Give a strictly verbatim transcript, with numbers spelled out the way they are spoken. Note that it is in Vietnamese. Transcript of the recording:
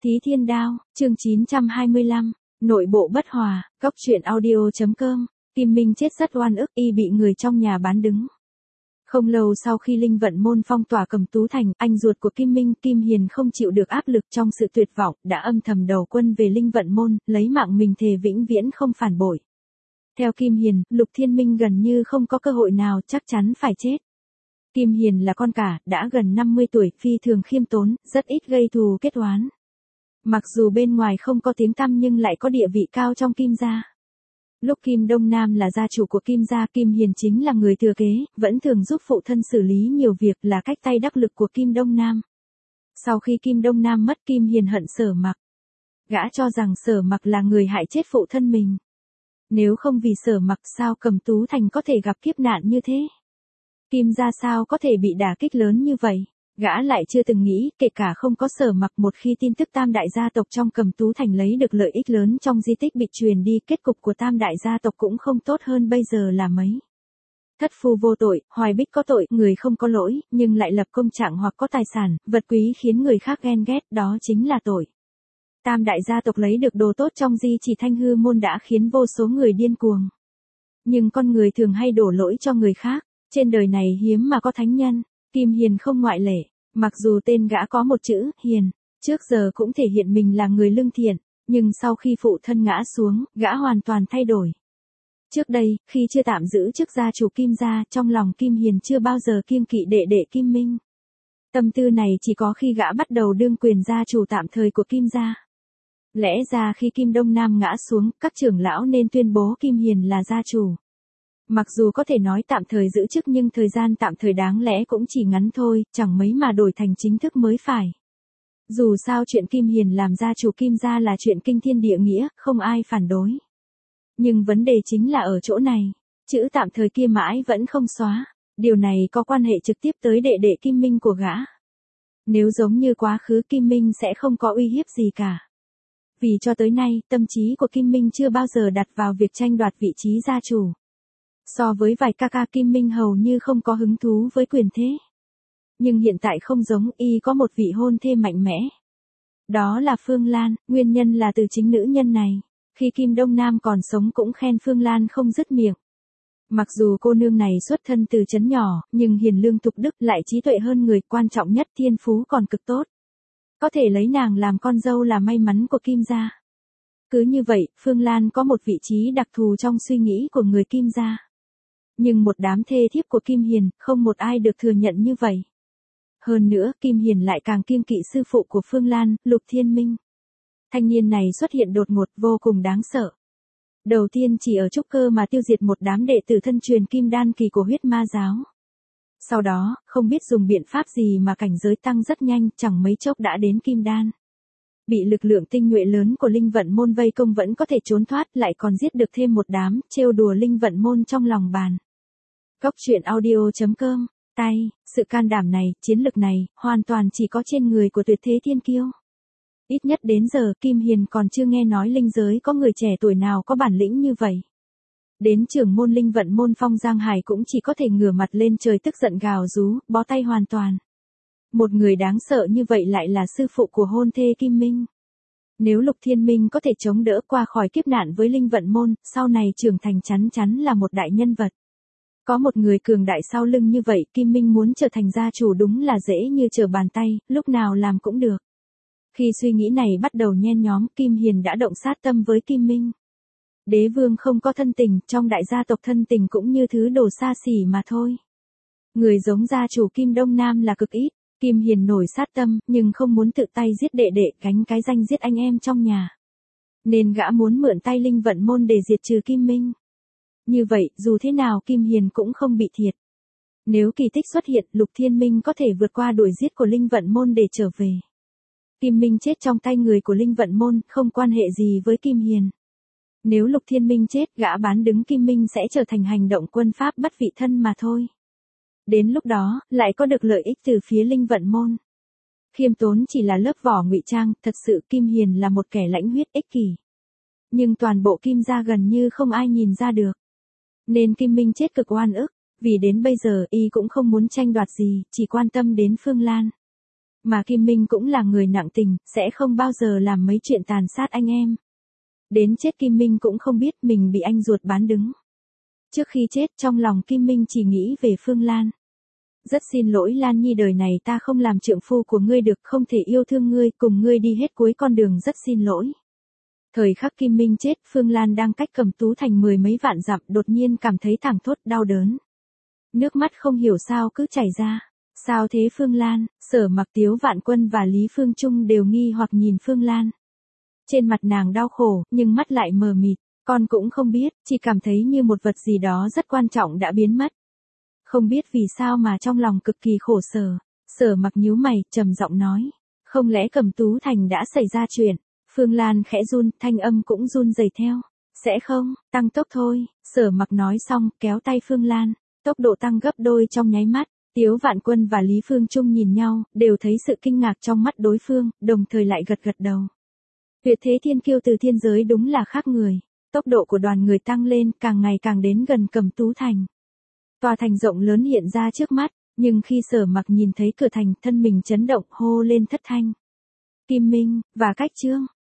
Thí Thiên Đao, chương chín trăm hai mươi lăm, nội bộ bất hòa, góc truyện audio.com, Kim Minh chết rất oan ức, y bị người trong nhà bán đứng. Không lâu sau khi Linh Vận Môn phong tỏa Cẩm Tú Thành, anh ruột của Kim Minh, Kim Hiền không chịu được áp lực trong sự tuyệt vọng, đã âm thầm đầu quân về Linh Vận Môn, lấy mạng mình thề vĩnh viễn không phản bội. Theo Kim Hiền, Lục Thiên Minh gần như không có cơ hội nào, chắc chắn phải chết. Kim Hiền là con cả, đã gần năm mươi tuổi, phi thường khiêm tốn, rất ít gây thù kết oán. Mặc dù bên ngoài không có tiếng tăm nhưng lại có địa vị cao trong Kim gia. Lúc Kim Đông Nam là gia chủ của Kim gia, Kim Hiền chính là người thừa kế, vẫn thường giúp phụ thân xử lý nhiều việc, là cách tay đắc lực của Kim Đông Nam. Sau khi Kim Đông Nam mất, Kim Hiền hận Sở Mặc. Gã cho rằng Sở Mặc là người hại chết phụ thân mình. Nếu không vì Sở Mặc, sao Cẩm Tú Thành có thể gặp kiếp nạn như thế? Kim gia sao có thể bị đả kích lớn như vậy? Gã lại chưa từng nghĩ, kể cả không có Sở Mặc, một khi tin tức tam đại gia tộc trong Cẩm Tú Thành lấy được lợi ích lớn trong di tích bị truyền đi, kết cục của tam đại gia tộc cũng không tốt hơn bây giờ là mấy. Thất phu vô tội, Hoài Bích có tội, người không có lỗi, nhưng lại lập công trạng hoặc có tài sản, vật quý khiến người khác ghen ghét, đó chính là tội. Tam đại gia tộc lấy được đồ tốt trong di chỉ Thanh Hư Môn đã khiến vô số người điên cuồng. Nhưng con người thường hay đổ lỗi cho người khác, trên đời này hiếm mà có thánh nhân. Kim Hiền không ngoại lệ, mặc dù tên gã có một chữ, hiền, trước giờ cũng thể hiện mình là người lương thiện, nhưng sau khi phụ thân ngã xuống, gã hoàn toàn thay đổi. Trước đây, khi chưa tạm giữ chức gia chủ Kim gia, trong lòng Kim Hiền chưa bao giờ kiêng kỵ đệ đệ Kim Minh. Tâm tư này chỉ có khi gã bắt đầu đương quyền gia chủ tạm thời của Kim gia. Lẽ ra khi Kim Đông Nam ngã xuống, các trưởng lão nên tuyên bố Kim Hiền là gia chủ. Mặc dù có thể nói tạm thời giữ chức nhưng thời gian tạm thời đáng lẽ cũng chỉ ngắn thôi, chẳng mấy mà đổi thành chính thức mới phải. Dù sao chuyện Kim Hiền làm gia chủ Kim gia là chuyện kinh thiên địa nghĩa, không ai phản đối. Nhưng vấn đề chính là ở chỗ này, chữ tạm thời kia mãi vẫn không xóa, điều này có quan hệ trực tiếp tới đệ đệ Kim Minh của gã. Nếu giống như quá khứ, Kim Minh sẽ không có uy hiếp gì cả. Vì cho tới nay, tâm trí của Kim Minh chưa bao giờ đặt vào việc tranh đoạt vị trí gia chủ. So với vài ca ca, Kim Minh hầu như không có hứng thú với quyền thế. Nhưng hiện tại không giống, y có một vị hôn thê mạnh mẽ. Đó là Phương Lan, nguyên nhân là từ chính nữ nhân này. Khi Kim Đông Nam còn sống cũng khen Phương Lan không dứt miệng. Mặc dù cô nương này xuất thân từ trấn nhỏ, nhưng hiền lương tục đức, lại trí tuệ hơn người, quan trọng nhất thiên phú còn cực tốt. Có thể lấy nàng làm con dâu là may mắn của Kim gia. Cứ như vậy, Phương Lan có một vị trí đặc thù trong suy nghĩ của người Kim gia. Nhưng một đám thê thiếp của Kim Hiền, không một ai được thừa nhận như vậy. Hơn nữa, Kim Hiền lại càng kiêng kỵ sư phụ của Phương Lan, Lục Thiên Minh. Thanh niên này xuất hiện đột ngột, vô cùng đáng sợ. Đầu tiên chỉ ở trúc cơ mà tiêu diệt một đám đệ tử thân truyền Kim Đan kỳ của huyết ma giáo. Sau đó, không biết dùng biện pháp gì mà cảnh giới tăng rất nhanh, chẳng mấy chốc đã đến Kim Đan. Bị lực lượng tinh nhuệ lớn của Linh Vận Môn vây công vẫn có thể trốn thoát, lại còn giết được thêm một đám, trêu đùa Linh Vận Môn trong lòng bàn. Góc truyện audio.com, tay, sự can đảm này, chiến lực này, hoàn toàn chỉ có trên người của tuyệt thế thiên kiêu. Ít nhất đến giờ, Kim Hiền còn chưa nghe nói linh giới có người trẻ tuổi nào có bản lĩnh như vậy. Đến trưởng môn Linh Vận Môn Phong Giang Hải cũng chỉ có thể ngửa mặt lên trời tức giận gào rú, bó tay hoàn toàn. Một người đáng sợ như vậy lại là sư phụ của hôn thê Kim Minh. Nếu Lục Thiên Minh có thể chống đỡ qua khỏi kiếp nạn với Linh Vận Môn, sau này trưởng thành chắn chắn là một đại nhân vật. Có một người cường đại sau lưng như vậy, Kim Minh muốn trở thành gia chủ đúng là dễ như trở bàn tay, lúc nào làm cũng được. Khi suy nghĩ này bắt đầu nhen nhóm, Kim Hiền đã động sát tâm với Kim Minh. Đế vương không có thân tình, trong đại gia tộc thân tình cũng như thứ đồ xa xỉ mà thôi. Người giống gia chủ Kim Đông Nam là cực ít. Kim Hiền nổi sát tâm, nhưng không muốn tự tay giết đệ đệ, gánh cái danh giết anh em trong nhà. Nên gã muốn mượn tay Linh Vận Môn để diệt trừ Kim Minh. Như vậy, dù thế nào Kim Hiền cũng không bị thiệt. Nếu kỳ tích xuất hiện, Lục Thiên Minh có thể vượt qua đuổi giết của Linh Vận Môn để trở về. Kim Minh chết trong tay người của Linh Vận Môn, không quan hệ gì với Kim Hiền. Nếu Lục Thiên Minh chết, gã bán đứng Kim Minh sẽ trở thành hành động quân pháp bất vị thân mà thôi. Đến lúc đó, lại có được lợi ích từ phía Linh Vận Môn. Khiêm tốn chỉ là lớp vỏ ngụy trang, thật sự Kim Hiền là một kẻ lãnh huyết ích kỷ. Nhưng toàn bộ Kim gia gần như không ai nhìn ra được. Nên Kim Minh chết cực oan ức, vì đến bây giờ y cũng không muốn tranh đoạt gì, chỉ quan tâm đến Phương Lan. Mà Kim Minh cũng là người nặng tình, sẽ không bao giờ làm mấy chuyện tàn sát anh em. Đến chết Kim Minh cũng không biết mình bị anh ruột bán đứng. Trước khi chết trong lòng Kim Minh chỉ nghĩ về Phương Lan. Rất xin lỗi Lan Nhi, đời này ta không làm trượng phu của ngươi được, không thể yêu thương ngươi, cùng ngươi đi hết cuối con đường, rất xin lỗi. Thời khắc Kim Minh chết, Phương Lan đang cách Cẩm Tú Thành mười mấy vạn dặm, đột nhiên cảm thấy thảng thốt đau đớn. Nước mắt không hiểu sao cứ chảy ra. Sao thế Phương Lan? Sở Mặc, Tiếu Vạn Quân và Lý Phương Trung đều nghi hoặc nhìn Phương Lan. Trên mặt nàng đau khổ, nhưng mắt lại mờ mịt. Con cũng không biết, chỉ cảm thấy như một vật gì đó rất quan trọng đã biến mất. Không biết vì sao mà trong lòng cực kỳ khổ sở. Sở Mặc nhíu mày, trầm giọng nói. Không lẽ Cẩm Tú Thành đã xảy ra chuyện? Phương Lan khẽ run, thanh âm cũng run rẩy theo. Sẽ không, tăng tốc thôi. Sở Mặc nói xong, kéo tay Phương Lan. Tốc độ tăng gấp đôi trong nháy mắt. Tiếu Vạn Quân và Lý Phương Trung nhìn nhau, đều thấy sự kinh ngạc trong mắt đối phương, đồng thời lại gật gật đầu. Tuyệt thế thiên kiêu từ thiên giới đúng là khác người. Tốc độ của đoàn người tăng lên, càng ngày càng đến gần Cẩm Tú Thành. Tòa thành rộng lớn hiện ra trước mắt, nhưng khi Sở Mặc nhìn thấy cửa thành, thân mình chấn động, hô lên thất thanh. Kim Minh, và Cách Trương,